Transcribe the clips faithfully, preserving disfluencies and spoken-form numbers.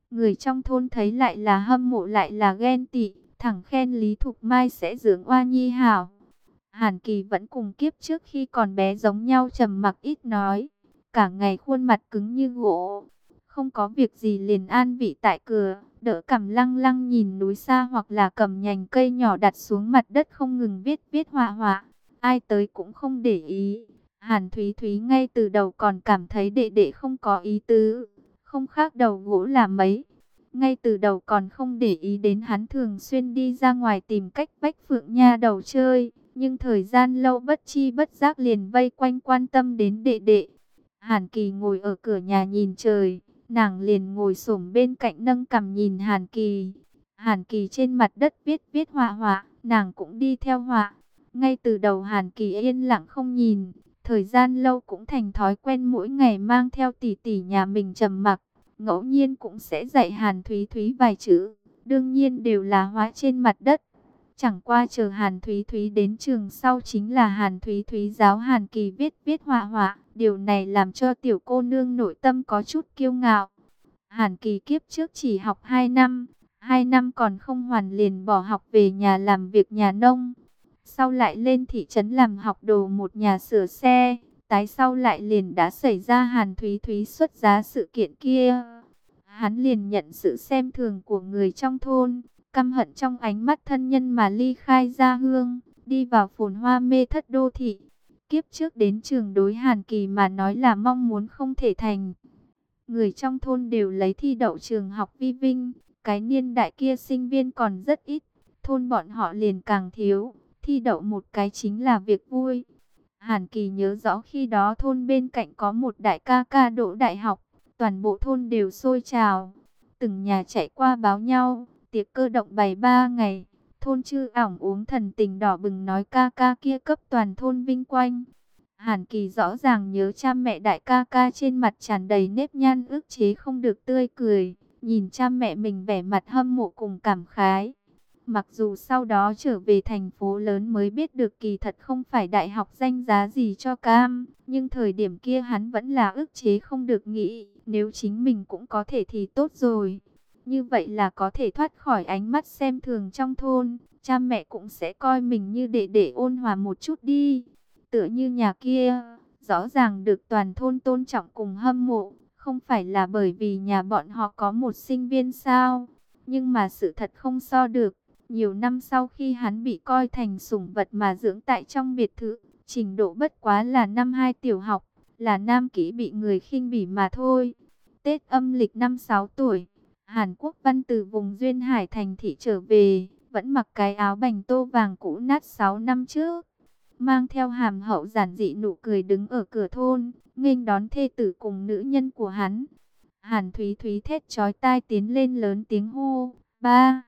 Người trong thôn thấy lại là hâm mộ lại là ghen tị, thẳng khen Lý Thục Mai sẽ dưỡng oa nhi hảo. Hàn Kỳ vẫn cùng kiếp trước khi còn bé giống nhau, trầm mặc ít nói, cả ngày khuôn mặt cứng như gỗ, không có việc gì liền an vị tại cửa, đỡ cằm lăng lăng nhìn núi xa hoặc là cầm nhành cây nhỏ đặt xuống mặt đất không ngừng viết viết họa họa. Ai tới cũng không để ý. Hàn Thúy Thúy ngay từ đầu còn cảm thấy đệ đệ không có ý tứ, không khác đầu gỗ là mấy. Ngay từ đầu còn không để ý đến hắn thường xuyên đi ra ngoài tìm cách bách Phượng Nha đầu chơi. Nhưng thời gian lâu bất chi bất giác liền vây quanh quan tâm đến đệ đệ. Hàn Kỳ ngồi ở cửa nhà nhìn trời, nàng liền ngồi xổm bên cạnh nâng cằm nhìn Hàn Kỳ. Hàn Kỳ trên mặt đất viết viết họa họa, nàng cũng đi theo họa. Ngay từ đầu Hàn Kỳ yên lặng không nhìn, thời gian lâu cũng thành thói quen mỗi ngày mang theo tỷ tỷ nhà mình trầm mặc. Ngẫu nhiên cũng sẽ dạy Hàn Thúy Thúy vài chữ, đương nhiên đều là họa trên mặt đất. Chẳng qua chờ Hàn Thúy Thúy đến trường sau chính là Hàn Thúy Thúy giáo Hàn Kỳ viết viết họa họa. Điều này làm cho tiểu cô nương nội tâm có chút kiêu ngạo. Hàn Kỳ kiếp trước chỉ học hai năm, hai năm còn không hoàn liền bỏ học về nhà làm việc nhà nông. Sau lại lên thị trấn làm học đồ một nhà sửa xe, tái sau lại liền đã xảy ra Hàn Thúy Thúy xuất giá sự kiện kia. Hắn liền nhận sự xem thường của người trong thôn, căm hận trong ánh mắt thân nhân mà ly khai gia hương, đi vào phồn hoa mê thất đô thị. Kiếp trước đến trường đối Hàn Kỳ mà nói là mong muốn không thể thành. Người trong thôn đều lấy thi đậu trường học vi vinh, cái niên đại kia sinh viên còn rất ít, thôn bọn họ liền càng thiếu, thi đậu một cái chính là việc vui. Hàn Kỳ nhớ rõ khi đó thôn bên cạnh có một đại ca ca đỗ đại học, toàn bộ thôn đều sôi trào, từng nhà chạy qua báo nhau, tiệc cơ động bày ba ngày. Thôn chư ỏng uống thần tình đỏ bừng nói ca ca kia cấp toàn thôn vinh quanh. Hàn Kỳ rõ ràng nhớ cha mẹ đại ca ca trên mặt tràn đầy nếp nhăn ức chế không được tươi cười, nhìn cha mẹ mình vẻ mặt hâm mộ cùng cảm khái. Mặc dù sau đó trở về thành phố lớn mới biết được kỳ thật không phải đại học danh giá gì cho cam, nhưng thời điểm kia hắn vẫn là ức chế không được nghĩ, nếu chính mình cũng có thể thì tốt rồi. Như vậy là có thể thoát khỏi ánh mắt xem thường trong thôn, cha mẹ cũng sẽ coi mình như đệ đệ ôn hòa một chút đi. Tựa như nhà kia, rõ ràng được toàn thôn tôn trọng cùng hâm mộ, không phải là bởi vì nhà bọn họ có một sinh viên sao. Nhưng mà sự thật không so được, nhiều năm sau khi hắn bị coi thành sủng vật mà dưỡng tại trong biệt thự, trình độ bất quá là năm hai tiểu học, là nam kỹ bị người khinh bỉ mà thôi. Tết âm lịch năm sáu tuổi, Hàn Quốc Văn từ vùng Duyên Hải thành thị trở về, vẫn mặc cái áo bành tô vàng cũ nát sáu năm trước. Mang theo hàm hậu giản dị nụ cười đứng ở cửa thôn, nghênh đón thê tử cùng nữ nhân của hắn. Hàn Thúy Thúy thét chói tai tiến lên lớn tiếng hô, ba,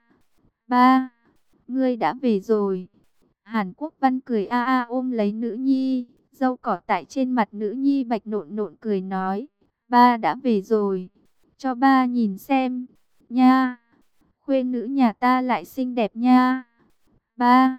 ba, ngươi đã về rồi. Hàn Quốc Văn cười a a ôm lấy nữ nhi, râu cỏ tại trên mặt nữ nhi bạch nộn nộn cười nói, ba đã về rồi, cho ba nhìn xem, nha, khuê nữ nhà ta lại xinh đẹp nha, ba,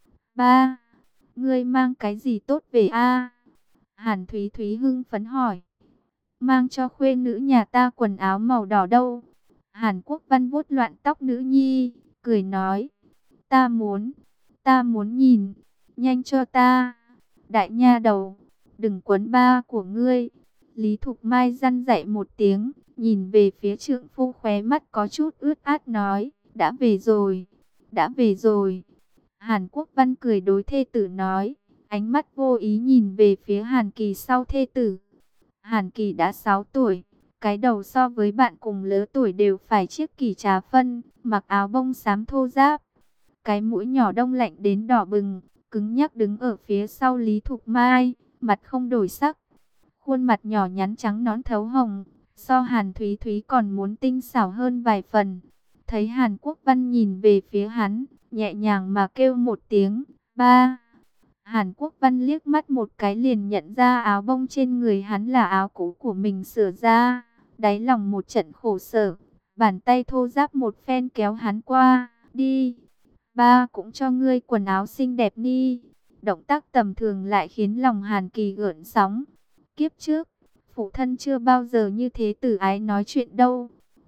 ba. Ngươi mang cái gì tốt về a? Hàn Thúy Thúy hưng phấn hỏi. Mang cho khuê nữ nhà ta quần áo màu đỏ đâu? Hàn Quốc Văn vuốt loạn tóc nữ nhi, cười nói. Ta muốn, ta muốn nhìn, nhanh cho ta. Đại nha đầu, đừng quấn ba của ngươi. Lý Thục Mai răn dạy một tiếng, nhìn về phía trượng phu khóe mắt có chút ướt át nói. Đã về rồi, đã về rồi. Hàn Quốc Văn cười đối thê tử nói, ánh mắt vô ý nhìn về phía Hàn Kỳ sau thê tử. Hàn Kỳ đã sáu tuổi, cái đầu so với bạn cùng lứa tuổi đều phải chiếc kỳ trà phân, mặc áo bông xám thô ráp. Cái mũi nhỏ đông lạnh đến đỏ bừng, cứng nhắc đứng ở phía sau Lý Thục Mai, mặt không đổi sắc. Khuôn mặt nhỏ nhắn trắng nõn thấu hồng, so Hàn Thúy Thúy còn muốn tinh xảo hơn vài phần. Thấy Hàn Quốc Văn nhìn về phía hắn, nhẹ nhàng mà kêu một tiếng, ba. Hàn Quốc Văn liếc mắt một cái liền nhận ra áo bông trên người hắn là áo cũ của mình sửa ra. Đáy lòng một trận khổ sở, bàn tay thô ráp một phen kéo hắn qua, đi. Ba cũng cho ngươi quần áo xinh đẹp đi. Động tác tầm thường lại khiến lòng Hàn Kỳ gợn sóng. Kiếp trước, phụ thân chưa bao giờ như thế tử ái nói chuyện đâu.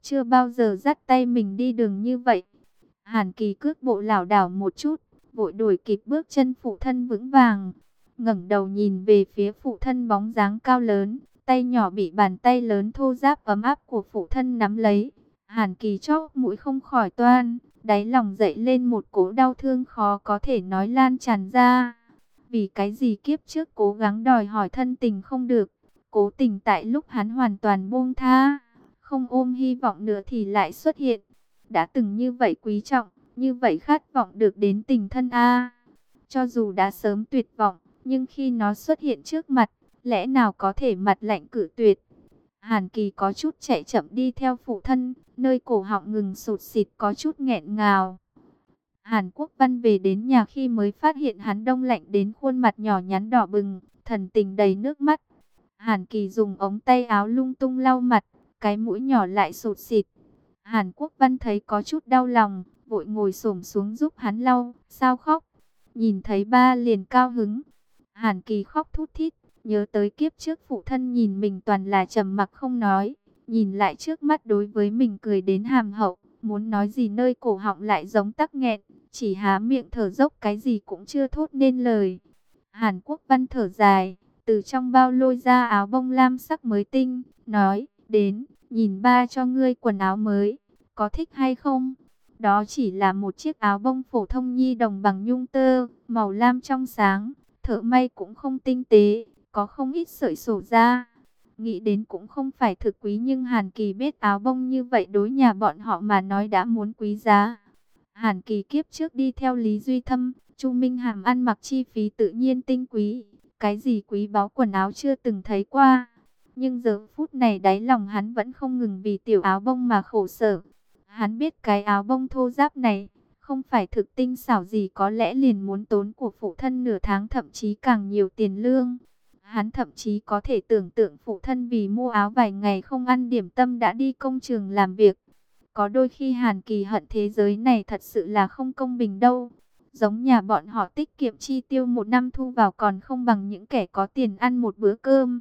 chưa bao giờ dắt tay mình đi đường như vậy. Hàn Kỳ cước bộ lảo đảo một chút, vội đuổi kịp bước chân phụ thân vững vàng. Ngẩng đầu nhìn về phía phụ thân bóng dáng cao lớn, tay nhỏ bị bàn tay lớn thô ráp ấm áp của phụ thân nắm lấy. Hàn Kỳ chóp mũi không khỏi toan, đáy lòng dậy lên một cỗ đau thương khó có thể nói lan tràn ra. Vì cái gì kiếp trước cố gắng đòi hỏi thân tình không được, cố tình tại lúc hắn hoàn toàn buông tha, không ôm hy vọng nữa thì lại xuất hiện. Đã từng như vậy quý trọng, như vậy khát vọng được đến tình thân a. Cho dù đã sớm tuyệt vọng, nhưng khi nó xuất hiện trước mặt, lẽ nào có thể mặt lạnh cự tuyệt. Hàn Kỳ có chút chạy chậm đi theo phụ thân, nơi cổ họng ngừng sụt sịt có chút nghẹn ngào. Hàn Quốc Văn về đến nhà khi mới phát hiện hắn đông lạnh đến khuôn mặt nhỏ nhắn đỏ bừng, thần tình đầy nước mắt. Hàn Kỳ dùng ống tay áo lung tung lau mặt, cái mũi nhỏ lại sụt sịt. Hàn Quốc Văn thấy có chút đau lòng, vội ngồi xổm xuống giúp hắn lau. Sao khóc? Nhìn thấy ba liền cao hứng. Hàn Kỳ khóc thút thít, nhớ tới kiếp trước phụ thân nhìn mình toàn là trầm mặc không nói, nhìn lại trước mắt đối với mình cười đến hàm hậu, muốn nói gì nơi cổ họng lại giống tắc nghẹn, chỉ há miệng thở dốc cái gì cũng chưa thốt nên lời. Hàn Quốc Văn thở dài, từ trong bao lôi ra áo bông lam sắc mới tinh, nói, đến, nhìn ba cho ngươi quần áo mới, có thích hay không? Đó chỉ là một chiếc áo bông phổ thông nhi đồng bằng nhung tơ, màu lam trong sáng, thợ may cũng không tinh tế, có không ít sợi sổ ra. Nghĩ đến cũng không phải thực quý, nhưng Hàn Kỳ biết áo bông như vậy đối nhà bọn họ mà nói đã muốn quý giá. Hàn Kỳ kiếp trước đi theo Lý Duy Thâm, Chu Minh Hàm ăn mặc chi phí tự nhiên tinh quý, cái gì quý báu quần áo chưa từng thấy qua. Nhưng giờ phút này đáy lòng hắn vẫn không ngừng vì tiểu áo bông mà khổ sở. Hắn biết cái áo bông thô ráp này không phải thực tinh xảo gì, có lẽ liền muốn tốn của phụ thân nửa tháng thậm chí càng nhiều tiền lương. Hắn thậm chí có thể tưởng tượng phụ thân vì mua áo vài ngày không ăn điểm tâm đã đi công trường làm việc. Có đôi khi Hàn Kỳ hận thế giới này thật sự là không công bình đâu. Giống nhà bọn họ tiết kiệm chi tiêu một năm thu vào còn không bằng những kẻ có tiền ăn một bữa cơm.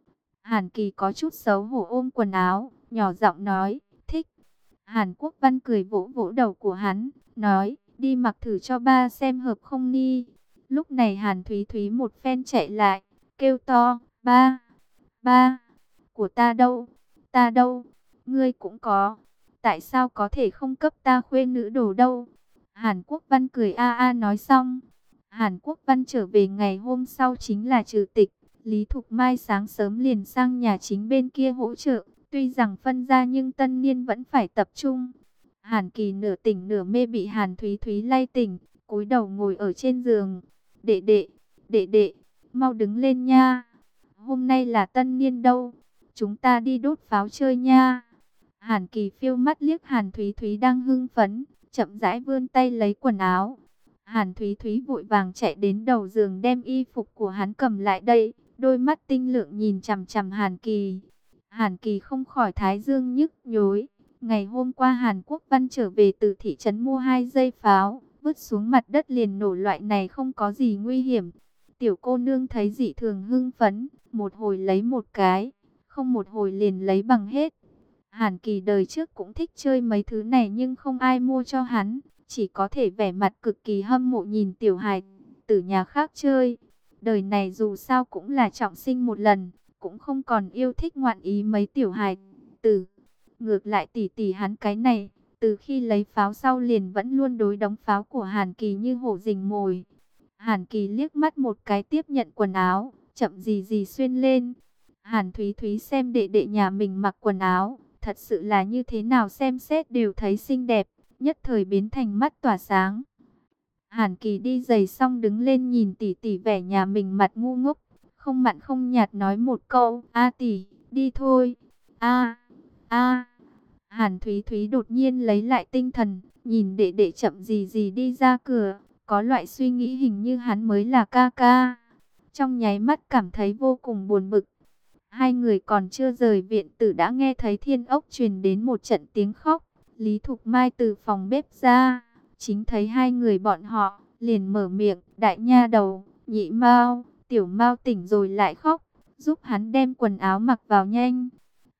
Hàn Kỳ có chút xấu hổ ôm quần áo, nhỏ giọng nói, thích. Hàn Quốc Văn cười vỗ vỗ đầu của hắn, nói, đi mặc thử cho ba xem hợp không ni. Lúc này Hàn Thúy Thúy một phen chạy lại, kêu to, ba, ba, của ta đâu, ta đâu, ngươi cũng có, tại sao có thể không cấp ta khuê nữ đồ đâu. Hàn Quốc Văn cười a a nói xong. Hàn Quốc Văn trở về ngày hôm sau chính là trừ tịch. Lý Thục Mai sáng sớm liền sang nhà chính bên kia hỗ trợ. Tuy rằng phân ra nhưng tân niên vẫn phải tập trung. Hàn Kỳ nửa tỉnh nửa mê bị Hàn Thúy Thúy lay tỉnh, cúi đầu ngồi ở trên giường. Đệ đệ, đệ đệ, mau đứng lên nha. Hôm nay là tân niên đâu, chúng ta đi đốt pháo chơi nha. Hàn Kỳ phiêu mắt liếc Hàn Thúy Thúy đang hưng phấn, chậm rãi vươn tay lấy quần áo. Hàn Thúy Thúy vội vàng chạy đến đầu giường đem y phục của hắn cầm lại đây, đôi mắt tinh lượng nhìn chằm chằm Hàn Kỳ. Hàn Kỳ không khỏi thái dương nhức nhối. Ngày hôm qua Hàn Quốc Văn trở về từ thị trấn mua hai dây pháo, vứt xuống mặt đất liền nổ, loại này không có gì nguy hiểm. Tiểu cô nương thấy dị thường hưng phấn, một hồi lấy một cái, không một hồi liền lấy bằng hết. Hàn Kỳ đời trước cũng thích chơi mấy thứ này nhưng không ai mua cho hắn, chỉ có thể vẻ mặt cực kỳ hâm mộ nhìn tiểu hài tử nhà khác chơi. Đời này dù sao cũng là trọng sinh một lần, cũng không còn yêu thích ngoạn ý mấy tiểu hài tử. Ngược lại tỷ tỷ hắn cái này, từ khi lấy pháo sau liền vẫn luôn đối đống pháo của Hàn Kỳ như hổ rình mồi. Hàn Kỳ liếc mắt một cái tiếp nhận quần áo, chậm gì gì xuyên lên. Hàn Thúy Thúy xem đệ đệ nhà mình mặc quần áo, thật sự là như thế nào xem xét đều thấy xinh đẹp, nhất thời biến thành mắt tỏa sáng. Hàn Kỳ đi giày xong đứng lên nhìn tỷ tỷ vẻ nhà mình mặt ngu ngốc, không mặn không nhạt nói một câu, a tỷ, đi thôi, a a. Hàn Thúy Thúy đột nhiên lấy lại tinh thần, nhìn đệ đệ chậm gì gì đi ra cửa, có loại suy nghĩ hình như hắn mới là ca ca. Trong nháy mắt cảm thấy vô cùng buồn bực. Hai người còn chưa rời viện tử đã nghe thấy thiên ốc truyền đến một trận tiếng khóc. Lý Thục Mai từ phòng bếp ra, chính thấy hai người bọn họ, liền mở miệng, đại nha đầu, nhị Mao, tiểu Mao tỉnh rồi lại khóc, giúp hắn đem quần áo mặc vào nhanh.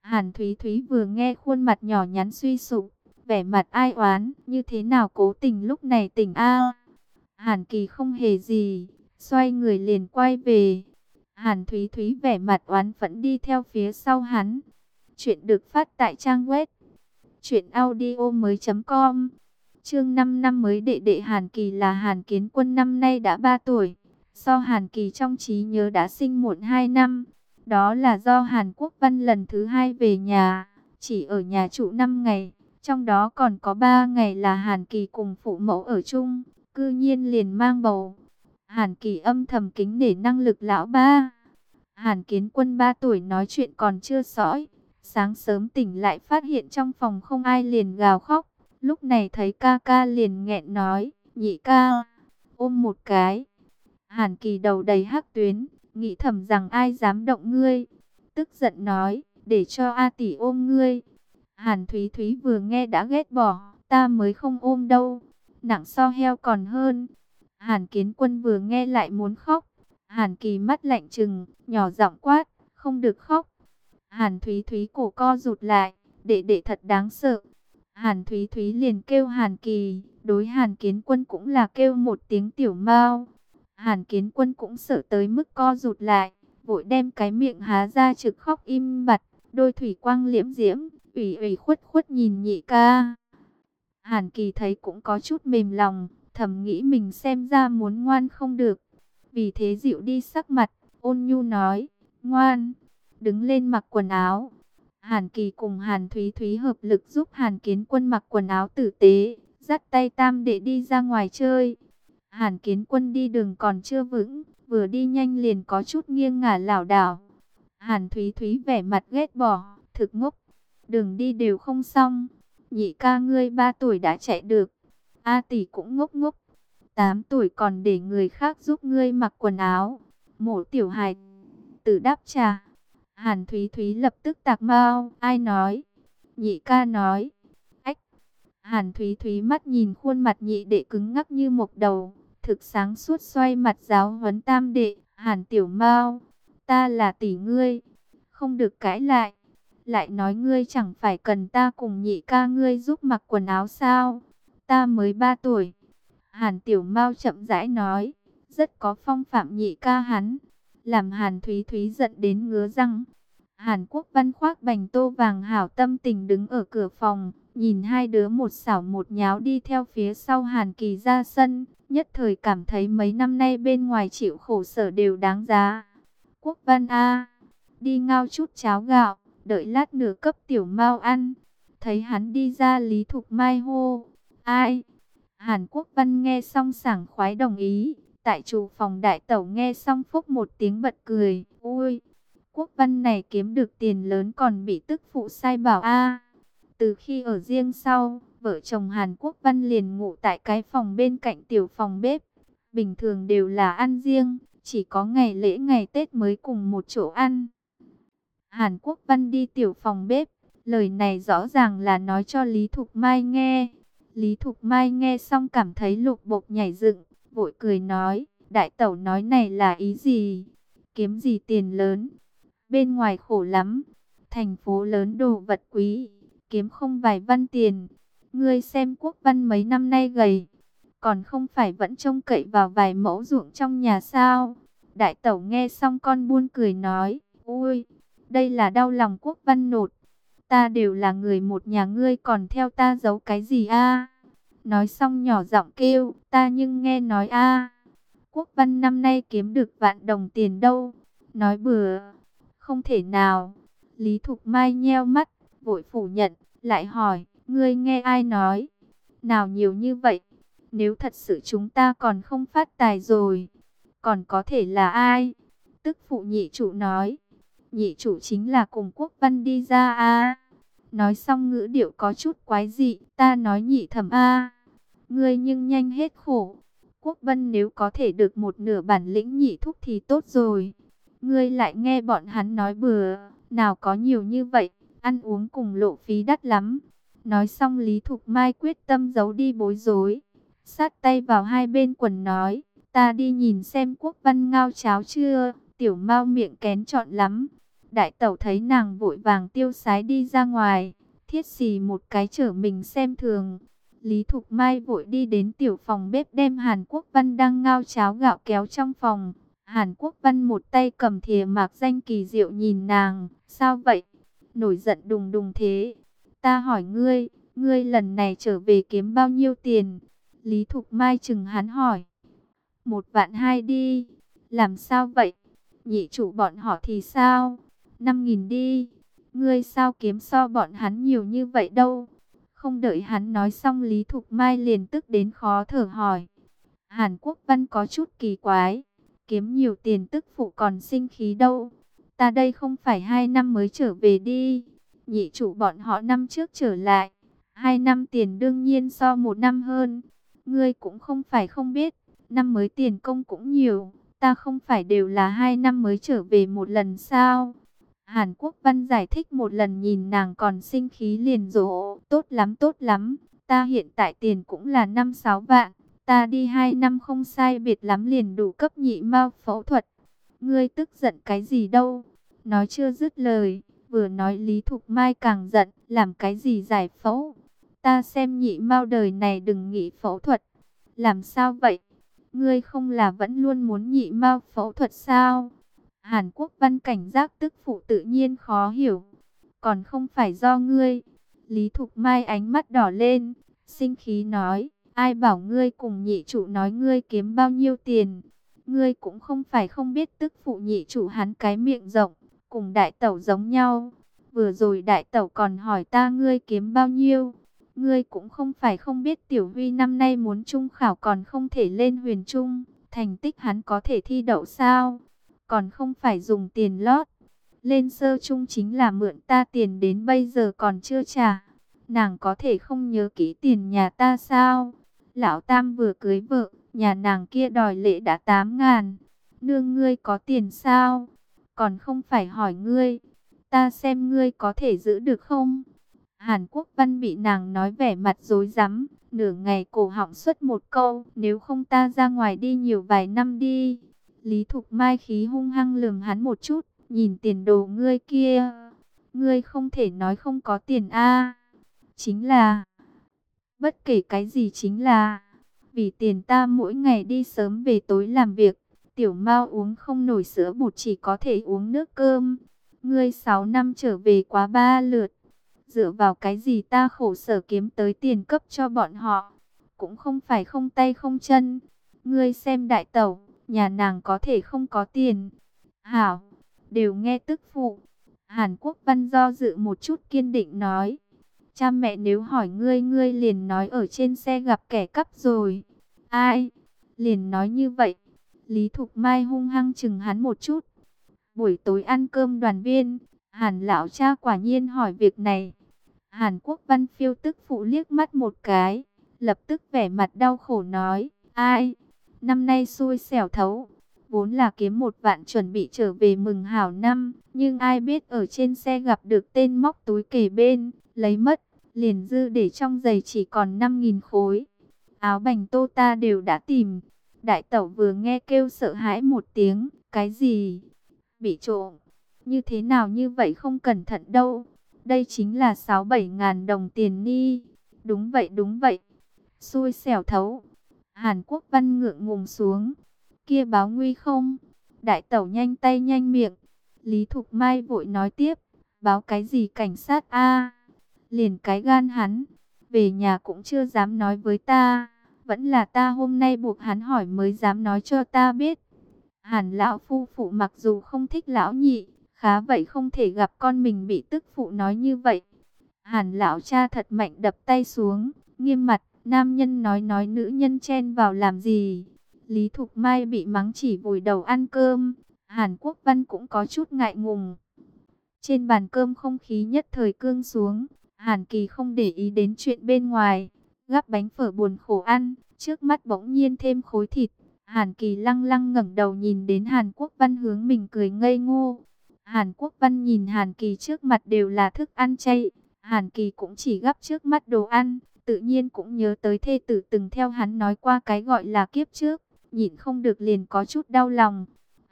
Hàn Thúy Thúy vừa nghe khuôn mặt nhỏ nhắn suy sụp, vẻ mặt ai oán, như thế nào Cố Tình lúc này tỉnh a? Hàn Kỳ không hề gì, xoay người liền quay về. Hàn Thúy Thúy vẻ mặt oán phẫn đi theo phía sau hắn. Chuyện được phát tại trang web truyện audio mới chấm com. Chương năm năm mới đệ đệ Hàn Kỳ là Hàn Kiến Quân năm nay đã ba tuổi. So Hàn Kỳ trong trí nhớ đã sinh muộn hai năm. Đó là do Hàn Quốc Văn lần thứ hai về nhà, chỉ ở nhà trụ năm ngày. Trong đó còn có ba ngày là Hàn Kỳ cùng phụ mẫu ở chung, cư nhiên liền mang bầu. Hàn Kỳ âm thầm kính nể năng lực lão ba. Hàn Kiến Quân ba tuổi nói chuyện còn chưa sõi. Sáng sớm tỉnh lại phát hiện trong phòng không ai liền gào khóc. Lúc này thấy ca ca liền nghẹn nói, nhị ca, ôm một cái. Hàn Kỳ đầu đầy hắc tuyến, nghĩ thầm rằng ai dám động ngươi. Tức giận nói, để cho A tỷ ôm ngươi. Hàn Thúy Thúy vừa nghe đã ghét bỏ, ta mới không ôm đâu, nặng so heo còn hơn. Hàn Kiến Quân vừa nghe lại muốn khóc. Hàn Kỳ mắt lạnh trừng, nhỏ giọng quát, không được khóc. Hàn Thúy Thúy cổ co rụt lại, đệ đệ thật đáng sợ. Hàn Thúy Thúy liền kêu Hàn Kỳ, đối Hàn Kiến Quân cũng là kêu một tiếng tiểu mao. Hàn Kiến Quân cũng sợ tới mức co rụt lại, vội đem cái miệng há ra trực khóc im bặt, đôi thủy quang liễm diễm, ủy ủy khuất khuất nhìn nhị ca. Hàn Kỳ thấy cũng có chút mềm lòng, thầm nghĩ mình xem ra muốn ngoan không được. Vì thế dịu đi sắc mặt, ôn nhu nói, ngoan, đứng lên mặc quần áo. Hàn Kỳ cùng Hàn Thúy Thúy hợp lực giúp Hàn Kiến Quân mặc quần áo tử tế, dắt tay tam đệ đi ra ngoài chơi. Hàn Kiến Quân đi đường còn chưa vững, vừa đi nhanh liền có chút nghiêng ngả lảo đảo. Hàn Thúy Thúy vẻ mặt ghét bỏ, thực ngốc, đường đi đều không xong. Nhị ca ngươi ba tuổi đã chạy được, A tỷ cũng ngốc ngốc, tám tuổi còn để người khác giúp ngươi mặc quần áo. Mộ tiểu hài tử đáp trả. Hàn Thúy Thúy lập tức tạc mau, ai nói? Nhị ca nói. Ách! Hàn Thúy Thúy mắt nhìn khuôn mặt nhị đệ cứng ngắc như mộc đầu, thực sáng suốt xoay mặt giáo huấn tam đệ. Hàn tiểu mau, ta là tỷ ngươi, không được cãi lại. Lại nói ngươi chẳng phải cần ta cùng nhị ca ngươi giúp mặc quần áo sao? Ta mới ba tuổi. Hàn tiểu mau chậm rãi nói, rất có phong phạm nhị ca hắn, làm Hàn Thúy Thúy giận đến ngứa răng. Hàn Quốc Văn khoác bành tô vàng hảo tâm tình đứng ở cửa phòng, nhìn hai đứa một xảo một nháo đi theo phía sau Hàn Kỳ ra sân, nhất thời cảm thấy mấy năm nay bên ngoài chịu khổ sở đều đáng giá. Quốc Văn a, đi ngao chút cháo gạo, đợi lát nữa cấp tiểu mau ăn. Thấy hắn đi ra, Lý Thục Mai hô, ai? Hàn Quốc Văn nghe xong sảng khoái đồng ý. Tại chủ phòng đại tẩu nghe xong phúc một tiếng bật cười, ui, Quốc Văn này kiếm được tiền lớn còn bị tức phụ sai bảo a. Từ khi ở riêng sau, vợ chồng Hàn Quốc Văn liền ngủ tại cái phòng bên cạnh tiểu phòng bếp. Bình thường đều là ăn riêng, chỉ có ngày lễ ngày Tết mới cùng một chỗ ăn. Hàn Quốc Văn đi tiểu phòng bếp, lời này rõ ràng là nói cho Lý Thục Mai nghe. Lý Thục Mai nghe xong cảm thấy lục bộp nhảy dựng, vội cười nói, đại tẩu nói này là ý gì? Kiếm gì tiền lớn? Bên ngoài khổ lắm, thành phố lớn đồ vật quý, kiếm không vài văn tiền. Ngươi xem Quốc Văn mấy năm nay gầy, còn không phải vẫn trông cậy vào vài mẫu ruộng trong nhà sao? Đại tẩu nghe xong con buôn cười nói, ui, đây là đau lòng Quốc Văn nột. Ta đều là người một nhà, ngươi còn theo ta giấu cái gì a? Nói xong nhỏ giọng kêu, ta nhưng nghe nói a, Quốc Văn năm nay kiếm được vạn đồng tiền đâu. Nói bừa, không thể nào. Lý Thục Mai nheo mắt, vội phủ nhận, lại hỏi, ngươi nghe ai nói? Nào nhiều như vậy, nếu thật sự chúng ta còn không phát tài rồi. Còn có thể là ai? Tức phụ nhị chủ nói, nhị chủ chính là cùng Quốc Văn đi ra a. Nói xong ngữ điệu có chút quái dị, ta nói nhị thẩm a, ngươi nhưng nhanh hết khổ. Quốc Văn nếu có thể được một nửa bản lĩnh nhị thúc thì tốt rồi. Ngươi lại nghe bọn hắn nói bừa, nào có nhiều như vậy, ăn uống cùng lộ phí đắt lắm. Nói xong Lý Thục Mai quyết tâm giấu đi bối rối, sát tay vào hai bên quần nói, ta đi nhìn xem Quốc Văn ngao cháo chưa, tiểu mau miệng kén chọn lắm. Đại tẩu thấy nàng vội vàng tiêu sái đi ra ngoài, thiết xì một cái chở mình xem thường. Lý Thục Mai vội đi đến tiểu phòng bếp đem Hàn Quốc Văn đang ngao cháo gạo kéo trong phòng. Hàn Quốc Văn một tay cầm thìa mạc danh kỳ diệu nhìn nàng, sao vậy? Nổi giận đùng đùng thế. Ta hỏi ngươi, ngươi lần này trở về kiếm bao nhiêu tiền? Lý Thục Mai chừng hắn hỏi. Một vạn hai đi. Làm sao vậy? Nhị chủ bọn họ thì sao? Năm nghìn đi. Ngươi sao kiếm so bọn hắn nhiều như vậy đâu? Không đợi hắn nói xong Lý Thục Mai liền tức đến khó thở hỏi. Hàn Quốc Văn có chút kỳ quái. Kiếm nhiều tiền tức phụ còn sinh khí đâu. Ta đây không phải hai năm mới trở về đi. Nhị chủ bọn họ năm trước trở lại. Hai năm tiền đương nhiên so một năm hơn. Ngươi cũng không phải không biết. Năm mới tiền công cũng nhiều. Ta không phải đều là hai năm mới trở về một lần sao? Hàn Quốc Văn giải thích một lần nhìn nàng còn sinh khí liền dỗ. Tốt lắm tốt lắm. Ta hiện tại tiền cũng là năm sáu vạn. Ta đi hai năm không sai biệt lắm liền đủ cấp nhị mao phẫu thuật. Ngươi tức giận cái gì đâu? Nói chưa dứt lời. Vừa nói Lý Thục Mai càng giận. Làm cái gì giải phẫu? Ta xem nhị mao đời này đừng nghĩ phẫu thuật. Làm sao vậy? Ngươi không là vẫn luôn muốn nhị mao phẫu thuật sao? Hàn Quốc Văn cảnh giác tức phụ tự nhiên khó hiểu. Còn không phải do ngươi. Lý Thục Mai ánh mắt đỏ lên. Sinh khí nói. Ai bảo ngươi cùng nhị chủ nói ngươi kiếm bao nhiêu tiền. Ngươi cũng không phải không biết tức phụ nhị chủ hắn cái miệng rộng. Cùng đại tẩu giống nhau. Vừa rồi đại tẩu còn hỏi ta ngươi kiếm bao nhiêu. Ngươi cũng không phải không biết Tiểu Huy năm nay muốn trung khảo còn không thể lên huyền trung. Thành tích hắn có thể thi đậu sao? Còn không phải dùng tiền lót. Lên sơ trung chính là mượn ta tiền đến bây giờ còn chưa trả. Nàng có thể không nhớ kỹ tiền nhà ta sao? Lão Tam vừa cưới vợ, nhà nàng kia đòi lễ đã tám ngàn. Nương ngươi có tiền sao? Còn không phải hỏi ngươi. Ta xem ngươi có thể giữ được không? Hàn Quốc Văn bị nàng nói vẻ mặt rối rắm, nửa ngày cổ họng xuất một câu, nếu không ta ra ngoài đi nhiều vài năm đi. Lý Thục Mai khí hung hăng lườm hắn một chút, nhìn tiền đồ ngươi kia, ngươi không thể nói không có tiền a. Chính là, bất kể cái gì chính là, vì tiền ta mỗi ngày đi sớm về tối làm việc, Tiểu Mao uống không nổi sữa bột chỉ có thể uống nước cơm. Ngươi sáu năm trở về quá ba lượt. Dựa vào cái gì ta khổ sở kiếm tới tiền cấp cho bọn họ. Cũng không phải không tay không chân. Ngươi xem đại tẩu, nhà nàng có thể không có tiền. Hảo, đều nghe tức phụ. Hàn Quốc Văn do dự một chút kiên định nói. Cha mẹ nếu hỏi ngươi ngươi liền nói ở trên xe gặp kẻ cắp rồi. Ai? Liền nói như vậy. Lý Thục Mai hung hăng chừng hắn một chút. Buổi tối ăn cơm đoàn viên, Hàn lão cha quả nhiên hỏi việc này. Hàn Quốc Văn phiêu tức phụ liếc mắt một cái, lập tức vẻ mặt đau khổ nói, ai, năm nay xui xẻo thấu, vốn là kiếm một vạn chuẩn bị trở về mừng hảo năm, nhưng ai biết ở trên xe gặp được tên móc túi kề bên, lấy mất, liền dư để trong giày chỉ còn năm nghìn khối. Áo bành tô ta đều đã tìm. Đại tẩu vừa nghe kêu sợ hãi một tiếng, cái gì? Bị trộm? Như thế nào như vậy không cẩn thận đâu. Đây chính là sáu bảy ngàn đồng tiền ni. Đúng vậy đúng vậy. Xui xẻo thấu. Hàn Quốc Văn ngượng ngùng xuống. Kia báo nguy không? Đại tẩu nhanh tay nhanh miệng. Lý Thục Mai vội nói tiếp. Báo cái gì cảnh sát a? Liền cái gan hắn. Về nhà cũng chưa dám nói với ta. Vẫn là ta hôm nay buộc hắn hỏi mới dám nói cho ta biết. Hàn lão phu phụ mặc dù không thích lão nhị, khá vậy không thể gặp con mình bị tức phụ nói như vậy. Hàn lão cha thật mạnh đập tay xuống, nghiêm mặt, nam nhân nói nói nữ nhân chen vào làm gì. Lý Thục Mai bị mắng chỉ vùi đầu ăn cơm, Hàn Quốc Văn cũng có chút ngại ngùng. Trên bàn cơm không khí nhất thời cương xuống, Hàn Kỳ không để ý đến chuyện bên ngoài, gắp bánh phở buồn khổ ăn, trước mắt bỗng nhiên thêm khối thịt. Hàn Kỳ lăng lăng ngẩng đầu nhìn đến Hàn Quốc Văn hướng mình cười ngây ngô. Hàn Quốc Văn nhìn Hàn Kỳ trước mặt đều là thức ăn chay. Hàn Kỳ cũng chỉ gắp trước mắt đồ ăn, tự nhiên cũng nhớ tới thê tử từng theo hắn nói qua cái gọi là kiếp trước, nhịn không được liền có chút đau lòng.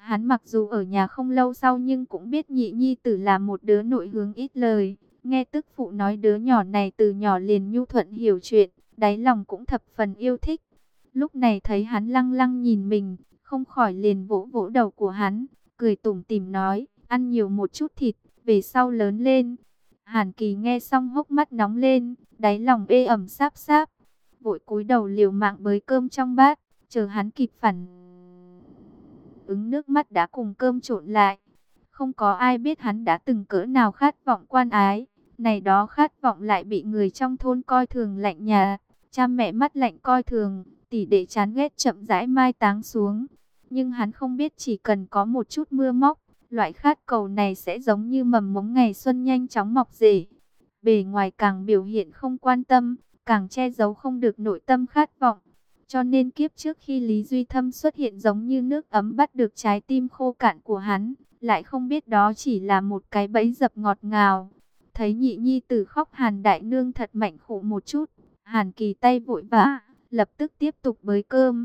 Hắn mặc dù ở nhà không lâu sau nhưng cũng biết nhị nhi tử là một đứa nội hướng ít lời. Nghe tức phụ nói đứa nhỏ này từ nhỏ liền nhu thuận hiểu chuyện, đáy lòng cũng thập phần yêu thích. Lúc này thấy hắn lăng lăng nhìn mình, không khỏi liền vỗ vỗ đầu của hắn, cười tủm tỉm nói, ăn nhiều một chút thịt, về sau lớn lên. Hàn Kỳ nghe xong hốc mắt nóng lên, đáy lòng ê ẩm sáp sáp, vội cúi đầu liều mạng bới cơm trong bát, chờ hắn kịp phản ứng nước mắt đã cùng cơm trộn lại. Không có ai biết hắn đã từng cỡ nào khát vọng quan ái, này đó khát vọng lại bị người trong thôn coi thường lạnh nhạt, cha mẹ mắt lạnh coi thường, tỷ đệ chán ghét chậm rãi mai táng xuống. Nhưng hắn không biết chỉ cần có một chút mưa móc, loại khát cầu này sẽ giống như mầm mống ngày xuân nhanh chóng mọc rễ. Bề ngoài càng biểu hiện không quan tâm, càng che giấu không được nội tâm khát vọng. Cho nên kiếp trước khi Lý Duy Thâm xuất hiện giống như nước ấm bắt được trái tim khô cạn của hắn, lại không biết đó chỉ là một cái bẫy dập ngọt ngào. Thấy nhị nhi tử khóc, Hàn đại nương thật mạnh khổ một chút. Hàn Kỳ tay vội vã, lập tức tiếp tục bới cơm.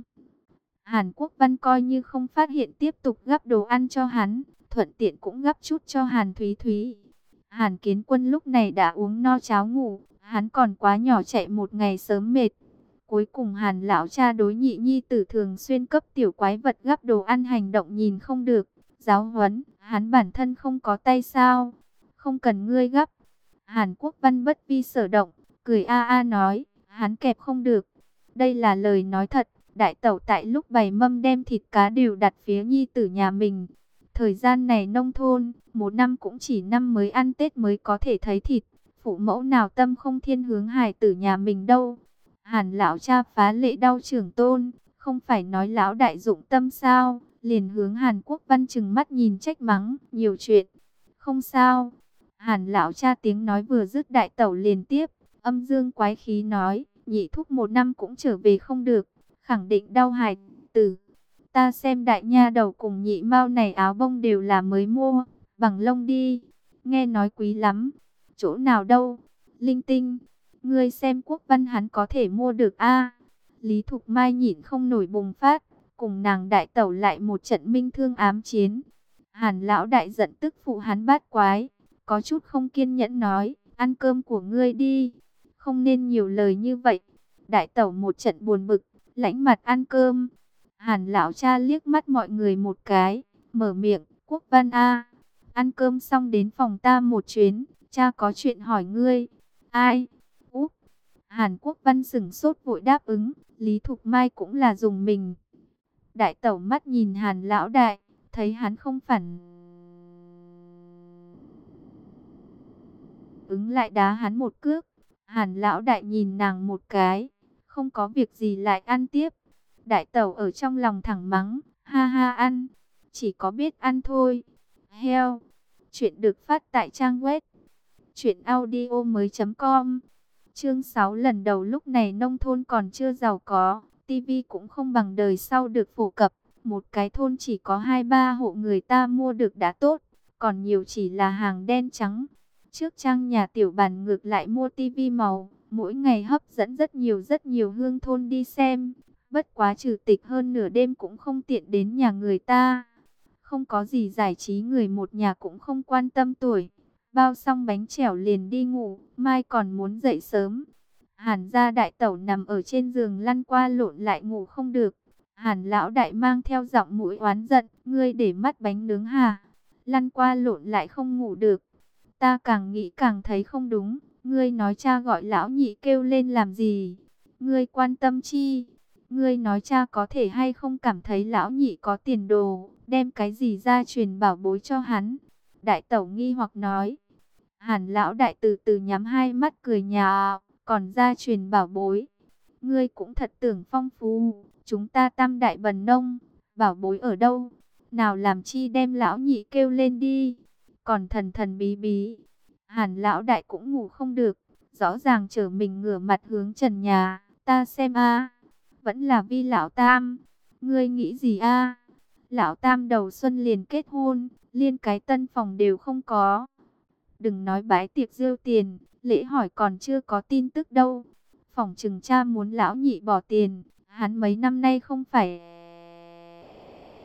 Hàn Quốc Văn coi như không phát hiện, tiếp tục gắp đồ ăn cho hắn, thuận tiện cũng gắp chút cho Hàn Thúy Thúy. Hàn Kiến Quân lúc này đã uống no cháo ngủ, hắn còn quá nhỏ chạy một ngày sớm mệt. Cuối cùng Hàn lão cha đối nhị nhi tử thường xuyên cấp tiểu quái vật gắp đồ ăn hành động nhìn không được, giáo huấn, hắn bản thân không có tay sao, không cần ngươi gắp. Hàn Quốc Văn bất vi sở động, cười a a nói, hắn kẹp không được. Đây là lời nói thật, đại tẩu tại lúc bày mâm đem thịt cá đều đặt phía nhi tử nhà mình. Thời gian này nông thôn, một năm cũng chỉ năm mới ăn Tết mới có thể thấy thịt, phụ mẫu nào tâm không thiên hướng hài tử nhà mình đâu. Hàn lão cha phá lệ đau trưởng tôn, không phải nói lão đại dụng tâm sao, liền hướng Hàn Quốc Văn trừng mắt nhìn trách mắng, nhiều chuyện. Không sao. Hàn lão cha tiếng nói vừa dứt, đại tẩu liền tiếp, âm dương quái khí nói, nhị thúc một năm cũng trở về không được, khẳng định đau hài tử. Ta xem đại nha đầu cùng nhị mao này áo bông đều là mới mua, bằng lông đi, nghe nói quý lắm. Chỗ nào đâu, linh tinh. Ngươi xem Quốc Văn hắn có thể mua được a? Lý Thục Mai nhịn không nổi bùng phát, cùng nàng đại tẩu lại một trận minh thương ám chiến. Hàn lão đại giận tức phụ hắn bát quái, có chút không kiên nhẫn nói, ăn cơm của ngươi đi, không nên nhiều lời như vậy. Đại tẩu một trận buồn bực, lãnh mặt ăn cơm. Hàn lão cha liếc mắt mọi người một cái, mở miệng, Quốc Văn a, ăn cơm xong đến phòng ta một chuyến, cha có chuyện hỏi ngươi. Ai? Úp. Hàn Quốc Văn sững sốt vội đáp ứng, Lý Thục Mai cũng là dùng mình. Đại tẩu mắt nhìn Hàn lão đại, thấy hắn không phản ứng lại đá hắn một cước. Hàn lão đại nhìn nàng một cái, không có việc gì lại ăn tiếp. Đại tẩu ở trong lòng thẳng mắng, ha ha ăn, chỉ có biết ăn thôi. Heo. Chuyện được phát tại trang web truyện audio mới chấm com. Chương sáu, lần đầu lúc này nông thôn còn chưa giàu có, tivi cũng không bằng đời sau được phổ cập. Một cái thôn chỉ có hai ba hộ người ta mua được đã tốt, còn nhiều chỉ là hàng đen trắng. Trước trang nhà tiểu bản ngược lại mua tivi màu, mỗi ngày hấp dẫn rất nhiều rất nhiều hương thôn đi xem. Bất quá trừ tịch hơn nửa đêm cũng không tiện đến nhà người ta. Không có gì giải trí, người một nhà cũng không quan tâm tuổi. Bao xong bánh chèo liền đi ngủ, mai còn muốn dậy sớm. Hàn gia đại tẩu nằm ở trên giường lăn qua lộn lại ngủ không được. Hàn lão đại mang theo giọng mũi oán giận, ngươi để mắt bánh nướng hả? Lăn qua lộn lại không ngủ được. Ta càng nghĩ càng thấy không đúng, ngươi nói cha gọi lão nhị kêu lên làm gì? Ngươi quan tâm chi? Ngươi nói cha có thể hay không cảm thấy lão nhị có tiền đồ, đem cái gì ra truyền bảo bối cho hắn? Đại tẩu nghi hoặc nói. Hàn lão đại từ từ nhắm hai mắt cười nhạo, còn ra truyền bảo bối. Ngươi cũng thật tưởng phong phú, chúng ta tam đại bần nông, bảo bối ở đâu? Nào làm chi đem lão nhị kêu lên đi, còn thần thần bí bí. Hàn lão đại cũng ngủ không được, rõ ràng trở mình ngửa mặt hướng trần nhà, ta xem a, vẫn là vi lão tam. Ngươi nghĩ gì a? Lão tam đầu xuân liền kết hôn, liên cái tân phòng đều không có. Đừng nói bái tiệc rêu tiền, lễ hỏi còn chưa có tin tức đâu. Phỏng chừng cha muốn lão nhị bỏ tiền, hắn mấy năm nay không phải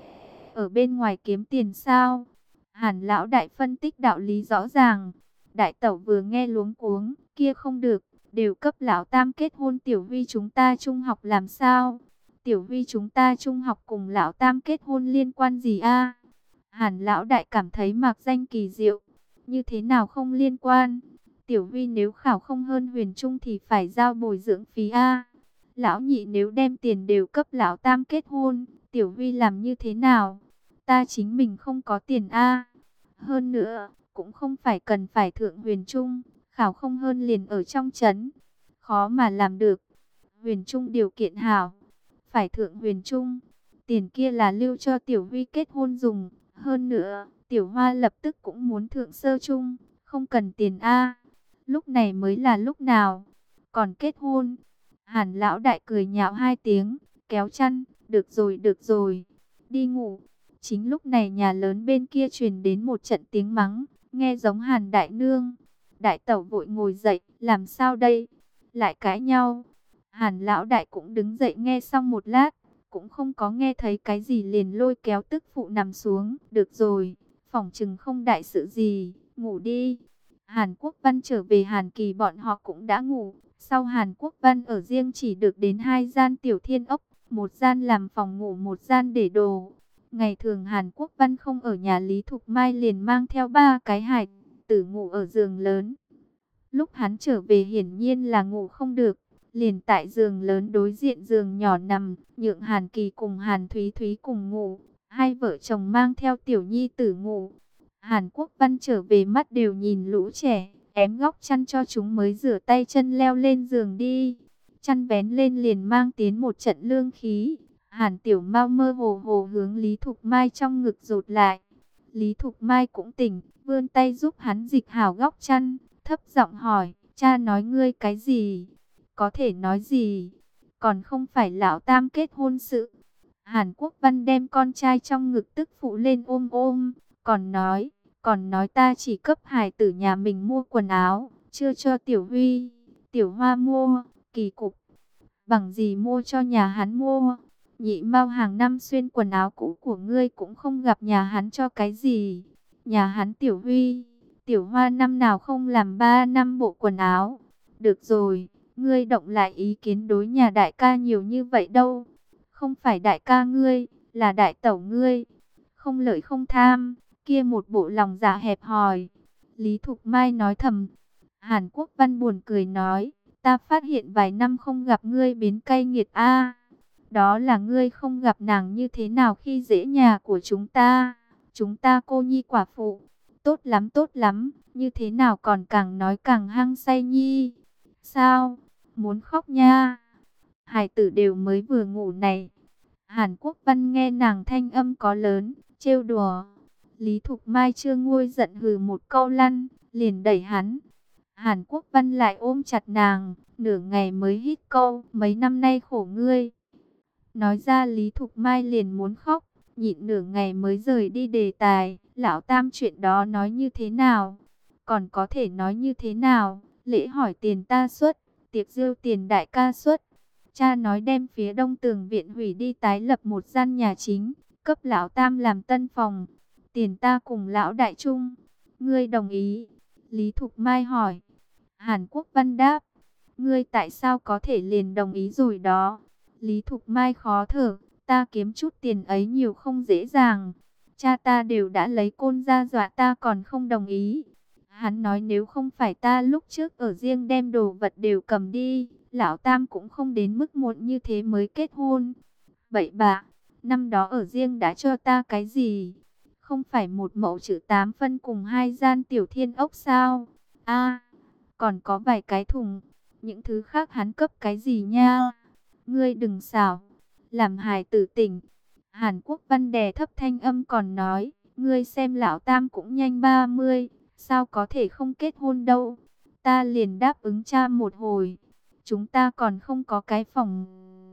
ở bên ngoài kiếm tiền sao? Hàn lão đại phân tích đạo lý rõ ràng. Đại tẩu vừa nghe luống cuống, kia không được, đều cấp lão tam kết hôn, Tiểu Huy chúng ta trung học làm sao? Tiểu Huy chúng ta trung học cùng lão tam kết hôn liên quan gì a? Hàn lão đại cảm thấy mạc danh kỳ diệu. Như thế nào không liên quan? Tiểu Huy nếu khảo không hơn Huyền Trung thì phải giao bồi dưỡng phí a. Lão nhị nếu đem tiền đều cấp lão tam kết hôn, Tiểu Huy làm như thế nào? Ta chính mình không có tiền a. Hơn nữa, cũng không phải cần phải thượng Huyền Trung, khảo không hơn liền ở trong trấn. Khó mà làm được. Huyền Trung điều kiện hảo, phải thượng Huyền Trung. Tiền kia là lưu cho Tiểu Huy kết hôn dùng. Hơn nữa, Tiểu Hoa lập tức cũng muốn thượng sơ trung, không cần tiền a. Lúc này mới là lúc nào? Còn kết hôn? Hàn lão đại cười nhạo hai tiếng, kéo chăn, được rồi được rồi, đi ngủ. Chính lúc này nhà lớn bên kia truyền đến một trận tiếng mắng, nghe giống Hàn đại nương. Đại tẩu vội ngồi dậy, làm sao đây? Lại cãi nhau. Hàn lão đại cũng đứng dậy nghe xong một lát, cũng không có nghe thấy cái gì liền lôi kéo tức phụ nằm xuống. Được rồi, phỏng chừng không đại sự gì, ngủ đi. Hàn Quốc Văn trở về Hàn Kỳ bọn họ cũng đã ngủ. Sau Hàn Quốc Văn ở riêng chỉ được đến hai gian tiểu thiên ốc, một gian làm phòng ngủ, một gian để đồ. Ngày thường Hàn Quốc Văn không ở nhà, Lý Thục Mai liền mang theo ba cái hài tử ngủ ở giường lớn. Lúc hắn trở về hiển nhiên là ngủ không được, liền tại giường lớn đối diện giường nhỏ nằm, nhượng Hàn Kỳ cùng Hàn Thúy Thúy cùng ngủ. Hai vợ chồng mang theo tiểu nhi tử ngủ. Hàn Quốc Văn trở về mắt đều nhìn lũ trẻ, ém góc chăn cho chúng mới rửa tay chân leo lên giường đi. Chăn vén lên liền mang tiến một trận lương khí. Hàn Tiểu Mao mơ hồ hồ hướng Lý Thục Mai trong ngực rụt lại. Lý Thục Mai cũng tỉnh, vươn tay giúp hắn dịch hảo góc chăn, thấp giọng hỏi, cha nói ngươi cái gì? Có thể nói gì? Còn không phải lão tam kết hôn sự. Hàn Quốc Văn đem con trai trong ngực tức phụ lên ôm ôm, còn nói, còn nói ta chỉ cấp hài tử nhà mình mua quần áo, chưa cho Tiểu Huy, Tiểu Hoa mua, kỳ cục. Bằng gì mua cho nhà hắn mua? Nhị Mao hàng năm xuyên quần áo cũ của ngươi cũng không gặp nhà hắn cho cái gì. Nhà hắn Tiểu Huy, Tiểu Hoa năm nào không làm ba năm bộ quần áo. Được rồi, ngươi động lại ý kiến đối nhà đại ca nhiều như vậy đâu. Không phải đại ca ngươi, là đại tẩu ngươi. Không lợi không tham, kia một bộ lòng dạ hẹp hòi. Lý Thục Mai nói thầm. Hàn Quốc Văn buồn cười nói, ta phát hiện vài năm không gặp ngươi biến cay nghiệt a. Đó là ngươi không gặp nàng như thế nào khi dễ nhà của chúng ta. Chúng ta cô nhi quả phụ. Tốt lắm tốt lắm, như thế nào còn càng nói càng hăng say nhi. Sao? Muốn khóc nha. Hải tử đều mới vừa ngủ này. Hàn Quốc Văn nghe nàng thanh âm có lớn, trêu đùa. Lý Thục Mai chưa nguôi giận hừ một câu lăn, liền đẩy hắn. Hàn Quốc Văn lại ôm chặt nàng, nửa ngày mới hít câu, mấy năm nay khổ ngươi. Nói ra Lý Thục Mai liền muốn khóc, nhịn nửa ngày mới rời đi đề tài. Lão tam chuyện đó nói như thế nào? Còn có thể nói như thế nào? Lễ hỏi tiền ta xuất, tiệc rượu tiền đại ca xuất. Cha nói đem phía đông tường viện hủy đi tái lập một gian nhà chính, cấp lão tam làm tân phòng. Tiền ta cùng lão đại chung. Ngươi đồng ý? Lý Thục Mai hỏi. Hàn Quốc Văn đáp. Ngươi tại sao có thể liền đồng ý rồi đó? Lý Thục Mai khó thở. Ta kiếm chút tiền ấy nhiều không dễ dàng. Cha ta đều đã lấy côn ra dọa ta còn không đồng ý. Hắn nói nếu không phải ta lúc trước ở riêng đem đồ vật đều cầm đi, lão tam cũng không đến mức muộn như thế mới kết hôn. Bậy bạ, năm đó ở riêng đã cho ta cái gì? Không phải một mẫu chữ tám phân cùng hai gian tiểu thiên ốc sao? A, còn có vài cái thùng. Những thứ khác hắn cấp cái gì nha? Ngươi đừng xảo, làm hài tử tỉnh. Hàn Quốc Văn đè thấp thanh âm còn nói, ngươi xem lão tam cũng nhanh ba mươi, sao có thể không kết hôn đâu? Ta liền đáp ứng cha một hồi. Chúng ta còn không có cái phòng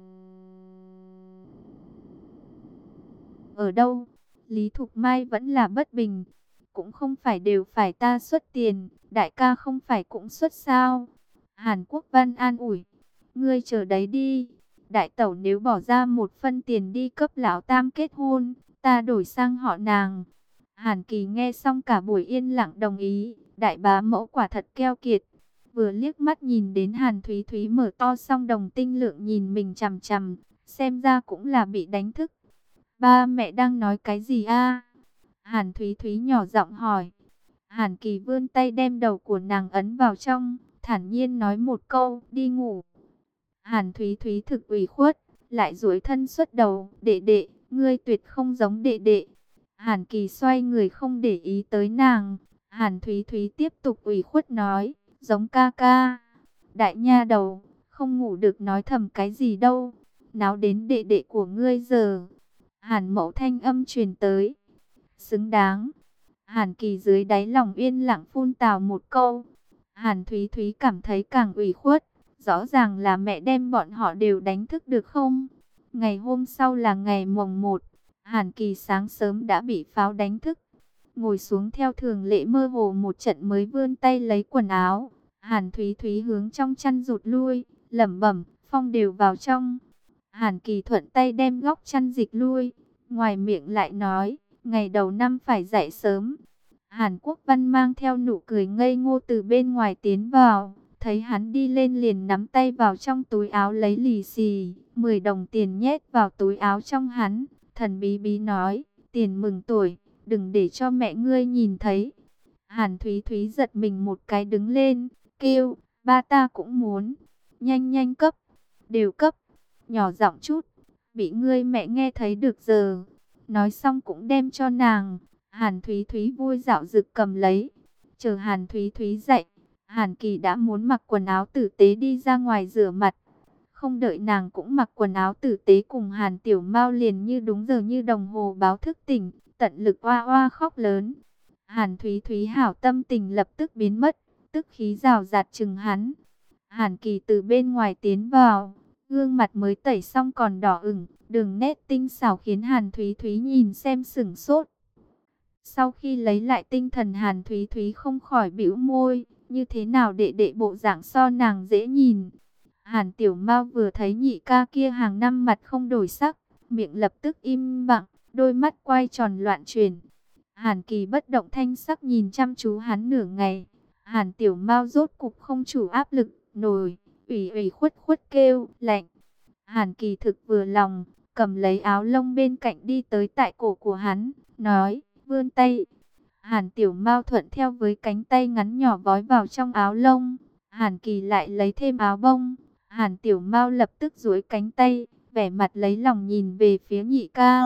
ở đâu. Lý Thục Mai vẫn là bất bình. Cũng không phải đều phải ta xuất tiền, đại ca không phải cũng xuất sao? Hàn Quốc Văn an ủi, ngươi chờ đấy đi. Đại tẩu nếu bỏ ra một phân tiền đi cấp lão tam kết hôn, ta đổi sang họ nàng. Hàn Kỳ nghe xong cả buổi yên lặng đồng ý, đại bá mẫu quả thật keo kiệt. Vừa liếc mắt nhìn đến Hàn Thúy Thúy mở to song đồng tinh lượng nhìn mình chằm chằm, xem ra cũng là bị đánh thức. Ba mẹ đang nói cái gì a? Hàn Thúy Thúy nhỏ giọng hỏi. Hàn Kỳ vươn tay đem đầu của nàng ấn vào trong, thản nhiên nói một câu, đi ngủ. Hàn Thúy Thúy thực ủy khuất, lại duỗi thân xuất đầu, đệ đệ, ngươi tuyệt không giống đệ đệ. Hàn Kỳ xoay người không để ý tới nàng. Hàn Thúy Thúy tiếp tục ủy khuất nói, giống ca ca. Đại nha đầu, không ngủ được nói thầm cái gì đâu. Náo đến đệ đệ của ngươi giờ. Hàn Mẫu thanh âm truyền tới. Xứng đáng. Hàn Kỳ dưới đáy lòng yên lặng phun tào một câu. Hàn Thúy Thúy cảm thấy càng ủy khuất. Rõ ràng là mẹ đem bọn họ đều đánh thức được không? Ngày hôm sau là ngày mồng một. Hàn Kỳ sáng sớm đã bị pháo đánh thức. Ngồi xuống theo thường lệ mơ hồ một trận mới vươn tay lấy quần áo. Hàn Thúy Thúy hướng trong chăn rụt lui, lẩm bẩm, phong đều vào trong. Hàn Kỳ thuận tay đem góc chăn dịch lui. Ngoài miệng lại nói, ngày đầu năm phải dậy sớm. Hàn Quốc Văn mang theo nụ cười ngây ngô từ bên ngoài tiến vào. Thấy hắn đi lên liền nắm tay vào trong túi áo lấy lì xì, mười đồng tiền nhét vào túi áo trong hắn. Thần bí bí nói, tiền mừng tuổi, đừng để cho mẹ ngươi nhìn thấy. Hàn Thúy Thúy giật mình một cái đứng lên, kêu, ba ta cũng muốn. Nhanh nhanh cấp, đều cấp, nhỏ giọng chút, bị ngươi mẹ nghe thấy được giờ. Nói xong cũng đem cho nàng. Hàn Thúy Thúy vui dạo dực cầm lấy. Chờ Hàn Thúy Thúy dậy, Hàn Kỳ đã muốn mặc quần áo tử tế đi ra ngoài rửa mặt. Không đợi nàng cũng mặc quần áo tử tế cùng Hàn Tiểu Mao liền như đúng giờ như đồng hồ báo thức tỉnh, tận lực oa oa khóc lớn. Hàn Thúy Thúy hảo tâm tình lập tức biến mất, tức khí rào rạt chừng hắn. Hàn Kỳ từ bên ngoài tiến vào, gương mặt mới tẩy xong còn đỏ ửng, đường nét tinh xảo khiến Hàn Thúy Thúy nhìn xem sửng sốt. Sau khi lấy lại tinh thần Hàn Thúy Thúy không khỏi bĩu môi, như thế nào đệ đệ bộ dạng so nàng dễ nhìn. Hàn Tiểu Mao vừa thấy nhị ca kia hàng năm mặt không đổi sắc, miệng lập tức im bặt, đôi mắt quay tròn loạn chuyển. Hàn Kỳ bất động thanh sắc nhìn chăm chú hắn nửa ngày. Hàn Tiểu Mao rốt cục không chủ áp lực, nổi, ủy ủy khuất khuất kêu, lạnh. Hàn Kỳ thực vừa lòng, cầm lấy áo lông bên cạnh đi tới tại cổ của hắn, nói, vươn tay. Hàn Tiểu Mao thuận theo với cánh tay ngắn nhỏ vói vào trong áo lông. Hàn Kỳ lại lấy thêm áo bông. Hàn Tiểu Mao lập tức duỗi cánh tay, vẻ mặt lấy lòng nhìn về phía nhị ca.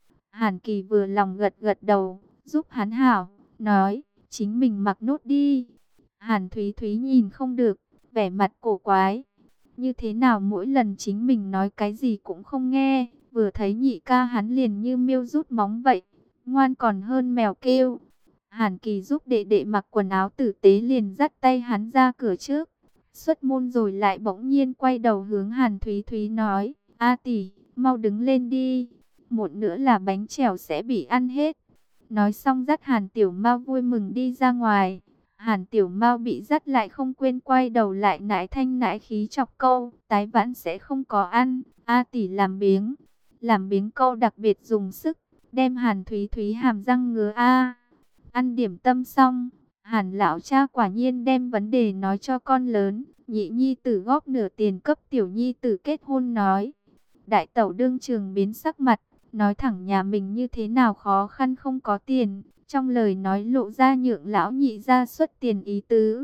Hàn Kỳ vừa lòng gật gật đầu, giúp hắn hảo, nói, chính mình mặc nốt đi. Hàn Thúy Thúy nhìn không được, vẻ mặt cổ quái. Như thế nào mỗi lần chính mình nói cái gì cũng không nghe, vừa thấy nhị ca hắn liền như miêu rút móng vậy, ngoan còn hơn mèo kêu. Hàn Kỳ giúp đệ đệ mặc quần áo tử tế liền dắt tay hắn ra cửa trước. Xuất môn rồi lại bỗng nhiên quay đầu hướng Hàn Thúy Thúy nói, A tỷ, mau đứng lên đi, muộn nữa là bánh chèo sẽ bị ăn hết. Nói xong dắt Hàn Tiểu Mao vui mừng đi ra ngoài. Hàn Tiểu Mao bị dắt lại không quên quay đầu lại nãi thanh nãi khí chọc câu, tái vãn sẽ không có ăn, A tỷ làm biếng. Làm biếng câu đặc biệt dùng sức, đem Hàn Thúy Thúy hàm răng ngứa a. Ăn điểm tâm xong, Hàn lão cha quả nhiên đem vấn đề nói cho con lớn. Nhị nhi tử góp nửa tiền cấp tiểu nhi tử kết hôn nói. Đại tẩu đương trường biến sắc mặt, nói thẳng nhà mình như thế nào khó khăn không có tiền. Trong lời nói lộ ra nhượng lão nhị ra xuất tiền ý tứ.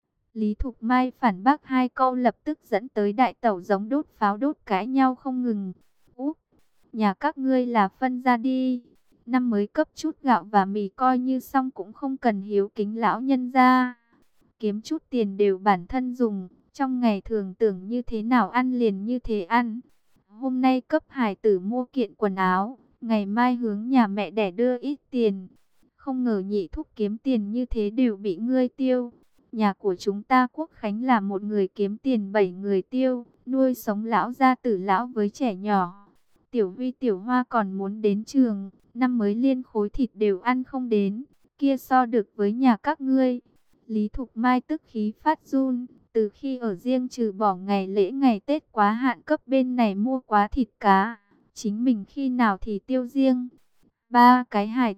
Lý Thục Mai phản bác hai câu lập tức dẫn tới đại tẩu giống đốt pháo đốt cãi nhau không ngừng. Úp, nhà các ngươi là phân ra đi. Năm mới cấp chút gạo và mì coi như xong cũng không cần hiếu kính lão nhân ra. Kiếm chút tiền đều bản thân dùng, trong ngày thường tưởng như thế nào ăn liền như thế ăn. Hôm nay cấp hải tử mua kiện quần áo, ngày mai hướng nhà mẹ đẻ đưa ít tiền. Không ngờ nhị thúc kiếm tiền như thế đều bị ngươi tiêu. Nhà của chúng ta Quốc Khánh là một người kiếm tiền bảy người tiêu, nuôi sống lão gia tử lão với trẻ nhỏ. Tiểu Huy Tiểu Hoa còn muốn đến trường, năm mới liên khối thịt đều ăn không đến, kia so được với nhà các ngươi. Lý Thục Mai tức khí phát run, từ khi ở riêng trừ bỏ ngày lễ ngày Tết quá hạn cấp bên này mua quá thịt cá, chính mình khi nào thì tiêu riêng. Ba cái hài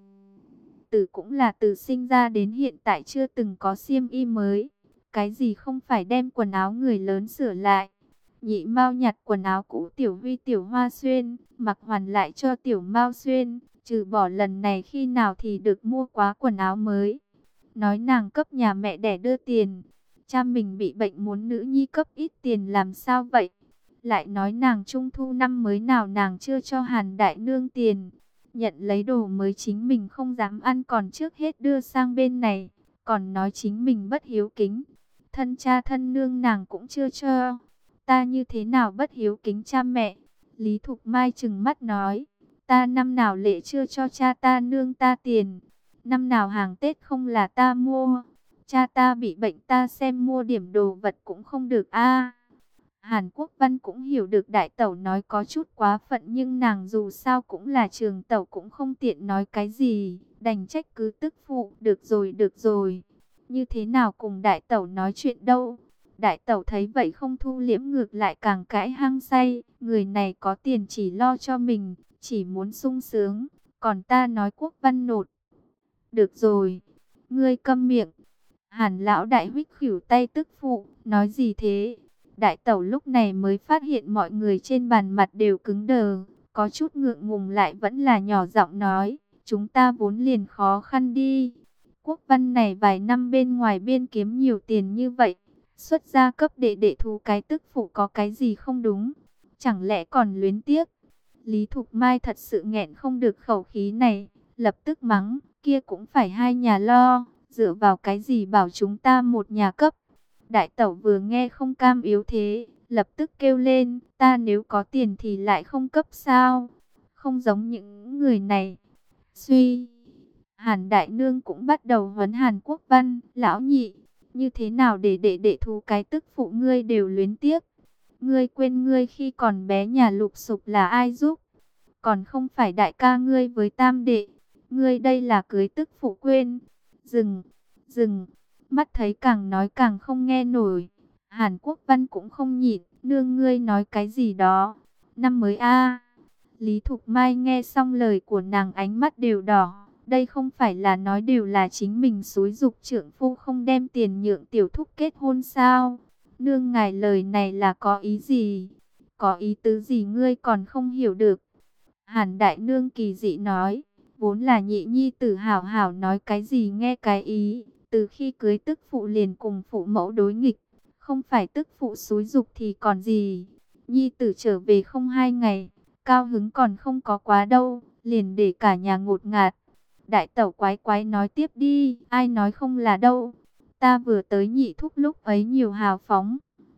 tử cũng là từ sinh ra đến hiện tại chưa từng có xiêm y mới. Cái gì không phải đem quần áo người lớn sửa lại. Nhị Mao nhặt quần áo cũ Tiểu Huy Tiểu Hoa xuyên, mặc hoàn lại cho Tiểu Mao xuyên, trừ bỏ lần này khi nào thì được mua quá quần áo mới. Nói nàng cấp nhà mẹ đẻ đưa tiền, cha mình bị bệnh muốn nữ nhi cấp ít tiền làm sao vậy? Lại nói nàng trung thu năm mới nào nàng chưa cho Hàn Đại Nương tiền, nhận lấy đồ mới chính mình không dám ăn còn trước hết đưa sang bên này, còn nói chính mình bất hiếu kính. Thân cha thân nương nàng cũng chưa cho, ta như thế nào bất hiếu kính cha mẹ? Lý Thục Mai trừng mắt nói, ta năm nào lệ chưa cho cha ta nương ta tiền, năm nào hàng Tết không là ta mua, cha ta bị bệnh ta xem mua điểm đồ vật cũng không được a. Hàn Quốc Văn cũng hiểu được đại tẩu nói có chút quá phận, nhưng nàng dù sao cũng là trường tẩu cũng không tiện nói cái gì, đành trách cứ tức phụ, được rồi được rồi, như thế nào cùng đại tẩu nói chuyện đâu. Đại tẩu thấy vậy không thu liễm, ngược lại càng cãi hăng say, người này có tiền chỉ lo cho mình, chỉ muốn sung sướng, còn ta nói Quốc Văn nột. Được rồi, ngươi câm miệng. Hàn lão đại huých khỉu tay tức phụ, nói gì thế? Đại tẩu lúc này mới phát hiện mọi người trên bàn mặt đều cứng đờ, có chút ngượng ngùng lại vẫn là nhỏ giọng nói, chúng ta vốn liền khó khăn đi. Quốc Văn này vài năm bên ngoài biên kiếm nhiều tiền như vậy, xuất gia cấp đệ đệ thú cái tức phụ có cái gì không đúng, chẳng lẽ còn luyến tiếc? Lý Thục Mai thật sự nghẹn không được khẩu khí này, lập tức mắng, kia cũng phải hai nhà lo, dựa vào cái gì bảo chúng ta một nhà cấp? Đại tẩu vừa nghe không cam yếu thế, lập tức kêu lên, ta nếu có tiền thì lại không cấp sao? Không giống những người này. Suy, Hàn Đại Nương cũng bắt đầu huấn Hàn Quốc Văn, lão nhị, như thế nào để đệ đệ thú cái tức phụ ngươi đều luyến tiếc? Ngươi quên ngươi khi còn bé nhà Lục Sục là ai giúp? Còn không phải đại ca ngươi với tam đệ, ngươi đây là cưới tức phụ quên. Dừng, dừng. Mắt thấy càng nói càng không nghe nổi. Hàn Quốc Văn cũng không nhịn, nương ngươi nói cái gì đó. Năm mới a. Lý Thục Mai nghe xong lời của nàng ánh mắt đều đỏ. Đây không phải là nói đều là chính mình xúi giục trượng phu không đem tiền nhượng tiểu thúc kết hôn sao? Nương ngài lời này là có ý gì? Có ý tứ gì ngươi còn không hiểu được? Hàn Đại Nương kỳ dị nói, vốn là nhị nhi tử hảo hảo nói cái gì nghe cái ý. Từ khi cưới tức phụ liền cùng phụ mẫu đối nghịch, không phải tức phụ xúi giục thì còn gì. Nhi tử trở về không hai ngày, cao hứng còn không có quá đâu, liền để cả nhà ngột ngạt. Đại tẩu quái quái nói tiếp đi, ai nói không là đâu. Ta vừa tới nhị thúc lúc ấy nhiều hào phóng.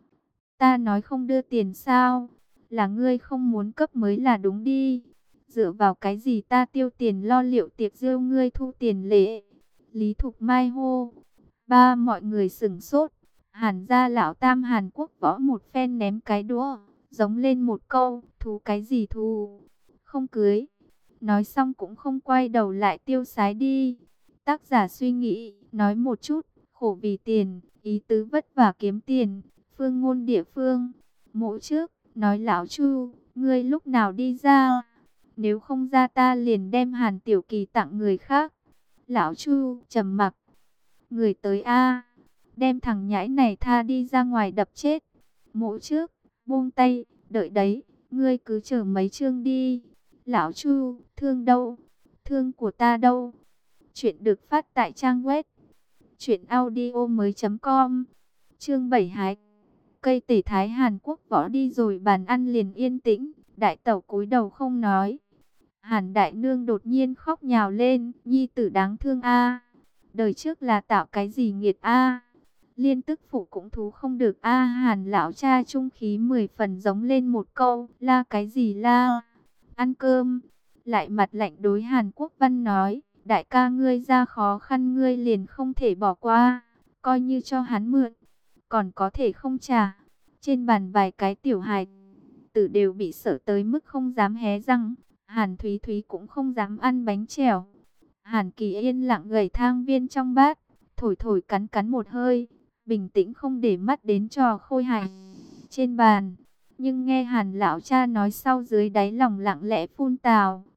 Ta nói không đưa tiền sao, là ngươi không muốn cấp mới là đúng đi. Dựa vào cái gì ta tiêu tiền lo liệu tiệc rượu ngươi thu tiền lễ? Lý Thục Mai hô. Ba mọi người sửng sốt. Hàn gia lão tam Hàn Quốc Võ một phen ném cái đũa, giống lên một câu, thú cái gì thù, không cưới. Nói xong cũng không quay đầu lại tiêu sái đi. Tác giả suy nghĩ, nói một chút, khổ vì tiền, ý tứ vất vả kiếm tiền, phương ngôn địa phương. Mộ trước, nói lão Chu, ngươi lúc nào đi ra? Nếu không ra ta liền đem Hàn Tiểu Kỳ tặng người khác. Lão Chu trầm mặc. Người tới a, đem thằng nhãi này tha đi ra ngoài đập chết. Mộ trước, buông tay, đợi đấy, ngươi cứ chờ mấy chương đi. Lão Chu, thương đâu? Thương của ta đâu? Chuyện được phát tại trang web truyện audio mới chấm com. Chương bảy hái cây tể thái. Hàn Quốc Võ đi rồi bàn ăn liền yên tĩnh, đại tẩu cúi đầu không nói. Hàn Đại Nương đột nhiên khóc nhào lên, nhi tử đáng thương a, đời trước là tạo cái gì nghiệt a, liên tức phụ cũng thú không được a. Hàn lão cha trung khí mười phần giống lên một câu, la cái gì la, ăn cơm. Lại mặt lạnh đối Hàn Quốc Văn nói, đại ca ngươi ra khó khăn ngươi liền không thể bỏ qua, coi như cho hắn mượn, còn có thể không trả. Trên bàn vài cái tiểu hài tử đều bị sợ tới mức không dám hé răng. Hàn Thúy Thúy cũng không dám ăn bánh chèo. Hàn Kỳ yên lặng gẩy thang viên trong bát, thổi thổi cắn cắn một hơi, bình tĩnh không để mắt đến trò khôi hài trên bàn. Nhưng nghe Hàn lão cha nói sau dưới đáy lòng lặng lẽ phun tào,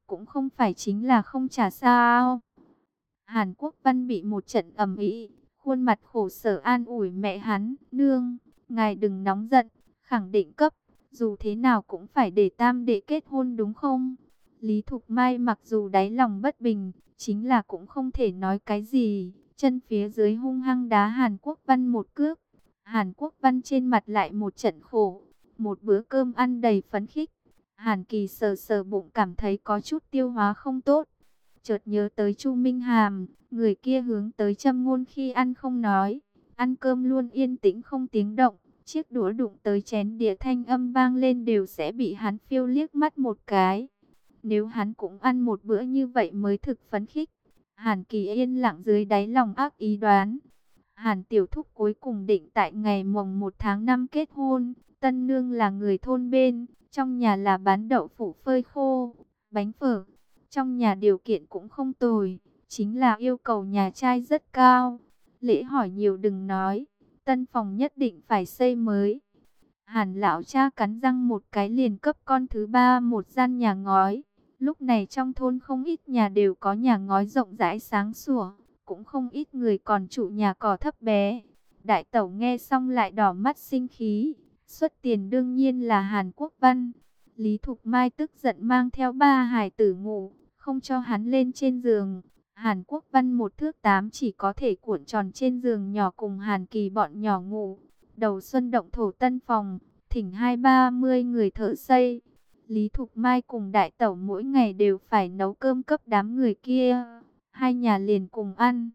cũng không phải chính là không trả sao. Hàn Quốc Văn bị một trận ầm ĩ, khuôn mặt khổ sở an ủi mẹ hắn, nương, ngài đừng nóng giận, khẳng định cấp, dù thế nào cũng phải để tam đệ kết hôn đúng không? Lý Thục Mai mặc dù đáy lòng bất bình, chính là cũng không thể nói cái gì, chân phía dưới hung hăng đá Hàn Quốc Văn một cước. Hàn Quốc Văn trên mặt lại một trận khổ, một bữa cơm ăn đầy phấn khích. Hàn Kỳ sờ sờ bụng cảm thấy có chút tiêu hóa không tốt. Chợt nhớ tới Chu Minh Hàm, người kia hướng tới châm ngôn khi ăn không nói, ăn cơm luôn yên tĩnh không tiếng động. Chiếc đũa đụng tới chén đĩa thanh âm vang lên đều sẽ bị hắn phiêu liếc mắt một cái. Nếu hắn cũng ăn một bữa như vậy mới thực phấn khích. Hàn Kỳ yên lặng dưới đáy lòng ác ý đoán. Hàn Tiểu Thúc cuối cùng định tại ngày mồng một tháng năm kết hôn. Tân nương là người thôn bên, trong nhà là bán đậu phụ phơi khô, bánh phở. Trong nhà điều kiện cũng không tồi, chính là yêu cầu nhà trai rất cao. Lễ hỏi nhiều đừng nói, tân phòng nhất định phải xây mới. Hàn lão cha cắn răng một cái liền cấp con thứ ba một gian nhà ngói. Lúc này trong thôn không ít nhà đều có nhà ngói rộng rãi sáng sủa, cũng không ít người còn trụ nhà cỏ thấp bé. Đại tẩu nghe xong lại đỏ mắt sinh khí, xuất tiền đương nhiên là Hàn Quốc Văn. Lý Thục Mai tức giận mang theo ba hài tử ngủ, không cho hắn lên trên giường. Hàn Quốc Văn một thước tám chỉ có thể cuộn tròn trên giường nhỏ cùng Hàn Kỳ bọn nhỏ ngủ. Đầu xuân động thổ tân phòng, thỉnh hai ba mươi người thợ xây. Lý Thục Mai cùng đại tẩu mỗi ngày đều phải nấu cơm cấp đám người kia. Hai nhà liền cùng ăn.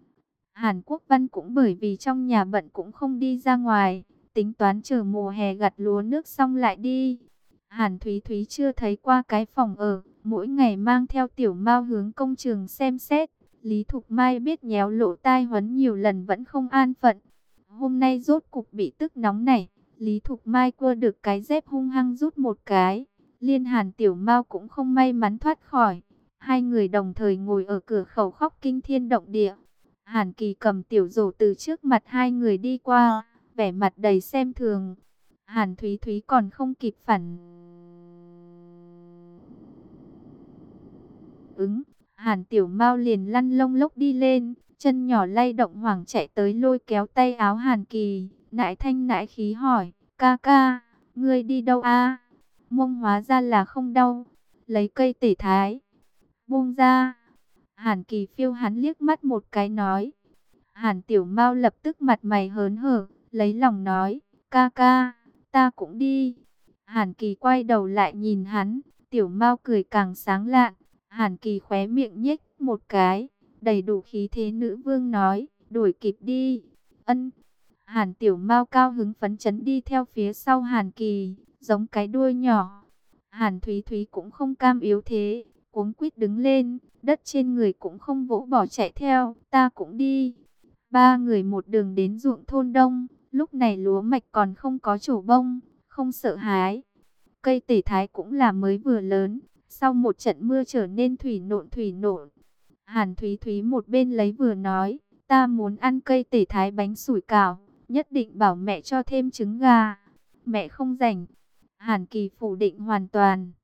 Hàn Quốc Văn cũng bởi vì trong nhà bận cũng không đi ra ngoài, tính toán chờ mùa hè gặt lúa nước xong lại đi. Hàn Thúy Thúy chưa thấy qua cái phòng ở, mỗi ngày mang theo Tiểu Mao hướng công trường xem xét. Lý Thục Mai biết nhéo lỗ tai huấn nhiều lần vẫn không an phận. Hôm nay rốt cục bị tức nóng này, Lý Thục Mai cua được cái dép hung hăng rút một cái. Liên Hàn Tiểu Mao cũng không may mắn thoát khỏi. Hai người đồng thời ngồi ở cửa khẩu khóc kinh thiên động địa. Hàn Kỳ cầm tiểu rổ từ trước mặt hai người đi qua, vẻ mặt đầy xem thường. Hàn Thúy Thúy còn không kịp phản ứng, Hàn Tiểu Mao liền lăn lông lốc đi lên, chân nhỏ lay động hoảng chạy tới lôi kéo tay áo Hàn Kỳ, nãi thanh nãi khí hỏi, ca ca, ngươi đi đâu a? Mông hóa ra là không đau, lấy cây tể thái, buông ra. Hàn Kỳ phiêu hắn liếc mắt một cái nói. Hàn Tiểu Mao lập tức mặt mày hớn hở, lấy lòng nói, ca ca, ta cũng đi. Hàn Kỳ quay đầu lại nhìn hắn, Tiểu Mao cười càng sáng lạn. Hàn Kỳ khóe miệng nhếch một cái, đầy đủ khí thế nữ vương nói, đuổi kịp đi. Ân. Hàn Tiểu Mao cao hứng phấn chấn đi theo phía sau Hàn Kỳ, giống cái đuôi nhỏ. Hàn Thúy Thúy cũng không cam yếu thế, cuống quýt đứng lên, đất trên người cũng không vỗ bỏ chạy theo, ta cũng đi. Ba người một đường đến ruộng thôn đông, lúc này lúa mạch còn không có trổ bông, không sợ hái. Cây tể thái cũng là mới vừa lớn, sau một trận mưa trở nên thủy nộn thủy nộn. Hàn Thúy Thúy một bên lấy vừa nói, ta muốn ăn cây tể thái bánh sủi cảo, nhất định bảo mẹ cho thêm trứng gà. Mẹ không rảnh. Hàn Kỳ phủ định hoàn toàn,